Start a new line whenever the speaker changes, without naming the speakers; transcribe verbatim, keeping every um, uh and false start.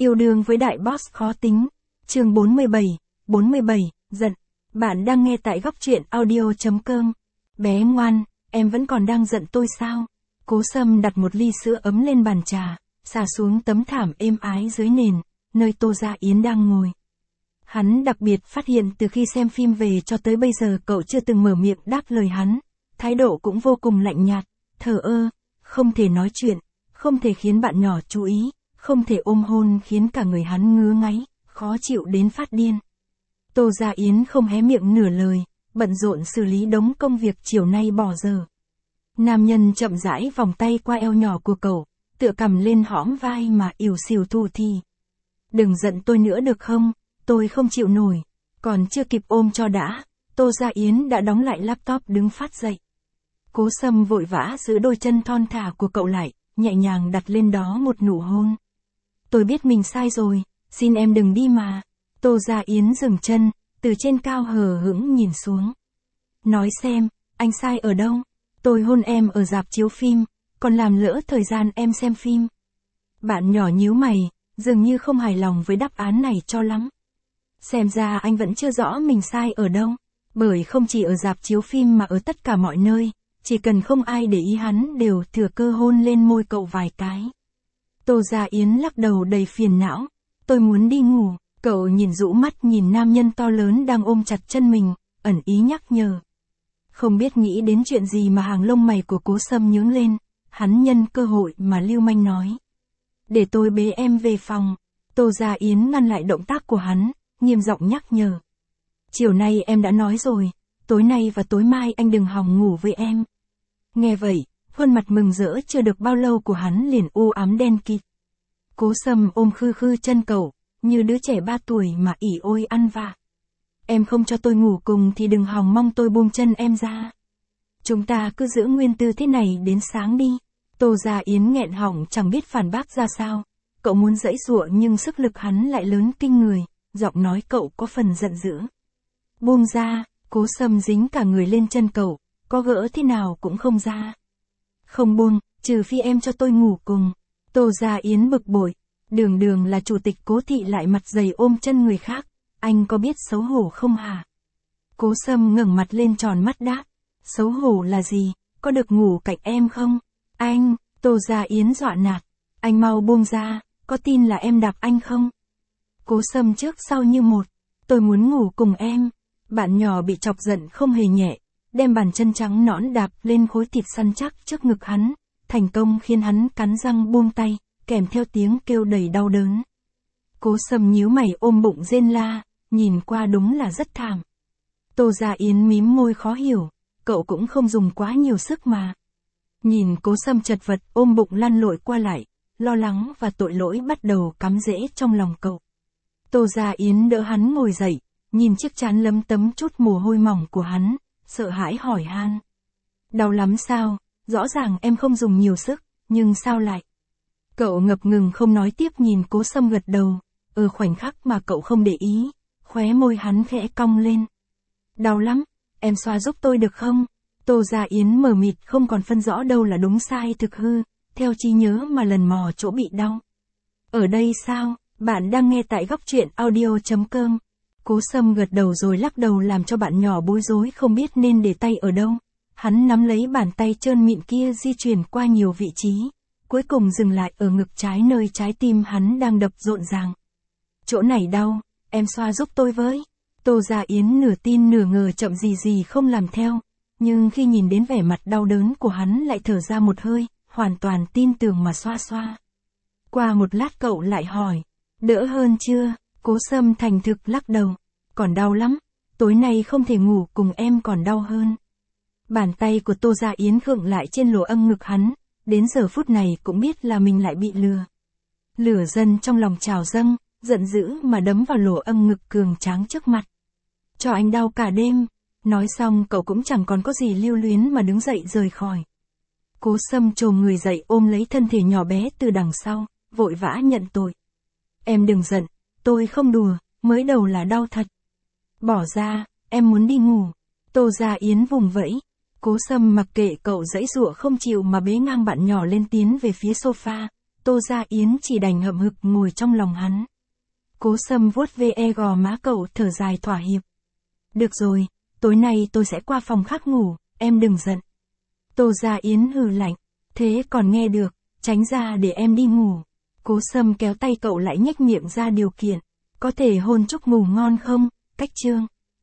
Yêu đương với đại boss khó tính. Chương bốn mươi bảy, bốn mươi bảy, giận. Bạn đang nghe tại góc truyện audio chấm com. Bé ngoan, em vẫn còn đang giận tôi sao? Cố Sâm đặt một ly sữa ấm lên bàn trà, xả xuống tấm thảm êm ái dưới nền, nơi Tô Gia Yến đang ngồi. Hắn đặc biệt phát hiện từ khi xem phim về cho tới bây giờ cậu chưa từng mở miệng đáp lời hắn, thái độ cũng vô cùng lạnh nhạt, thờ ơ, không thể nói chuyện, không thể khiến bạn nhỏ chú ý, không thể ôm hôn khiến cả người hắn ngứa ngáy, khó chịu đến phát điên. Tô Gia Yến không hé miệng nửa lời, bận rộn xử lý đống công việc chiều nay bỏ giờ. Nam nhân chậm rãi vòng tay qua eo nhỏ của cậu, tựa cằm lên hõm vai mà ỉu xìu thủ thỉ. Đừng giận tôi nữa được không, tôi không chịu nổi. Còn chưa kịp ôm cho đã, Tô Gia Yến đã đóng lại laptop đứng phát dậy. Cố Sâm vội vã giữ đôi chân thon thả của cậu lại, nhẹ nhàng đặt lên đó một nụ hôn. Tôi biết mình sai rồi, xin em đừng đi mà. Tô Gia Yến dừng chân, từ trên cao hờ hững nhìn xuống. Nói xem, anh sai ở đâu? Tôi hôn em ở rạp chiếu phim, còn làm lỡ thời gian em xem phim. Bạn nhỏ nhíu mày, dường như không hài lòng với đáp án này cho lắm. Xem ra anh vẫn chưa rõ mình sai ở đâu, bởi không chỉ ở rạp chiếu phim mà ở tất cả mọi nơi, chỉ cần không ai để ý hắn đều thừa cơ hôn lên môi cậu vài cái. Tô Gia Yến lắc đầu đầy phiền não, tôi muốn đi ngủ. Cậu nhìn rũ mắt nhìn nam nhân to lớn đang ôm chặt chân mình, ẩn ý nhắc nhở. Không biết nghĩ đến chuyện gì mà hàng lông mày của Cố Sâm nhướng lên, hắn nhân cơ hội mà lưu manh nói. Để tôi bế em về phòng. Tô Gia Yến ngăn lại động tác của hắn, nghiêm giọng nhắc nhở. Chiều nay em đã nói rồi, tối nay và tối mai anh đừng hòng ngủ với em. Nghe vậy, khuôn mặt mừng rỡ chưa được bao lâu của hắn liền u ám đen kịt. Cố Sâm ôm khư khư chân cậu, như đứa trẻ ba tuổi mà ỉ ôi ăn vạ. Em không cho tôi ngủ cùng thì đừng hòng mong tôi buông chân em ra. Chúng ta cứ giữ nguyên tư thế này đến sáng đi. Tô Gia Yến nghẹn họng chẳng biết phản bác ra sao. Cậu muốn giãy giụa nhưng sức lực hắn lại lớn kinh người, giọng nói cậu có phần giận dữ. Buông ra, Cố Sâm dính cả người lên chân cậu, có gỡ thế nào cũng không ra. Không buông, trừ phi em cho tôi ngủ cùng. Tô Gia Yến bực bội. Đường đường là chủ tịch Cố thị lại mặt dày ôm chân người khác, anh có biết xấu hổ không hả? Cố Sâm ngẩng mặt lên tròn mắt đáp, xấu hổ là gì, có được ngủ cạnh em không? Anh, Tô Gia Yến dọa nạt, anh mau buông ra, có tin là em đạp anh không? Cố Sâm trước sau như một, tôi muốn ngủ cùng em. Bạn nhỏ bị chọc giận không hề nhẹ, đem bàn chân trắng nõn đạp lên khối thịt săn chắc trước ngực hắn, thành công khiến hắn cắn răng buông tay, kèm theo tiếng kêu đầy đau đớn. Cố Sâm nhíu mày ôm bụng rên la, nhìn qua đúng là rất thảm. Tô Gia Yến mím môi khó hiểu, cậu cũng không dùng quá nhiều sức mà. Nhìn Cố Sâm chật vật ôm bụng lăn lội qua lại, lo lắng và tội lỗi bắt đầu cắm rễ trong lòng cậu. Tô Gia Yến đỡ hắn ngồi dậy, nhìn chiếc trán lấm tấm chút mồ hôi mỏng của hắn, sợ hãi hỏi han. Đau lắm sao, rõ ràng em không dùng nhiều sức, nhưng sao lại? Cậu ngập ngừng không nói tiếp nhìn Cố Sâm gật đầu, ở khoảnh khắc mà cậu không để ý, khóe môi hắn khẽ cong lên. Đau lắm, em xoa giúp tôi được không? Tô Gia Yến mờ mịt không còn phân rõ đâu là đúng sai thực hư, theo trí nhớ mà lần mò chỗ bị đau. Ở đây sao, bạn đang nghe tại góc truyện audio chấm com. Cố Sâm gật đầu rồi lắc đầu làm cho bạn nhỏ bối rối không biết nên để tay ở đâu. Hắn nắm lấy bàn tay trơn mịn kia di chuyển qua nhiều vị trí, cuối cùng dừng lại ở ngực trái nơi trái tim hắn đang đập rộn ràng. Chỗ này đau, em xoa giúp tôi với. Tô Gia Yến nửa tin nửa ngờ chậm gì gì không làm theo, nhưng khi nhìn đến vẻ mặt đau đớn của hắn lại thở ra một hơi, hoàn toàn tin tưởng mà xoa xoa. Qua một lát cậu lại hỏi, đỡ hơn chưa? Cố Sâm thành thực lắc đầu, còn đau lắm, tối nay không thể ngủ cùng em còn đau hơn. Bàn tay của Tô Gia Yến khựng lại trên lỗ âm ngực hắn, đến giờ phút này cũng biết là mình lại bị lừa. Lửa dân trong lòng trào dâng, giận dữ mà đấm vào lỗ âm ngực cường tráng trước mặt. Cho anh đau cả đêm. Nói xong cậu cũng chẳng còn có gì lưu luyến mà đứng dậy rời khỏi. Cố Sâm chồm người dậy ôm lấy thân thể nhỏ bé từ đằng sau, vội vã nhận tội. Em đừng giận, tôi không đùa, mới đầu là đau thật. Bỏ ra, em muốn đi ngủ. Tô Gia Yến vùng vẫy. Cố Sâm mặc kệ cậu giãy giụa không chịu mà bế ngang bạn nhỏ lên tiến về phía sofa, Tô Gia Yến chỉ đành hậm hực ngồi trong lòng hắn. Cố Sâm vuốt ve gò má cậu thở dài thỏa hiệp. Được rồi, tối nay tôi sẽ qua phòng khác ngủ, em đừng giận. Tô Gia Yến hừ lạnh, thế còn nghe được, tránh ra để em đi ngủ. Cố Sâm kéo tay cậu lại nhếch miệng ra điều kiện, có thể hôn chúc ngủ ngon không, Cách Trương.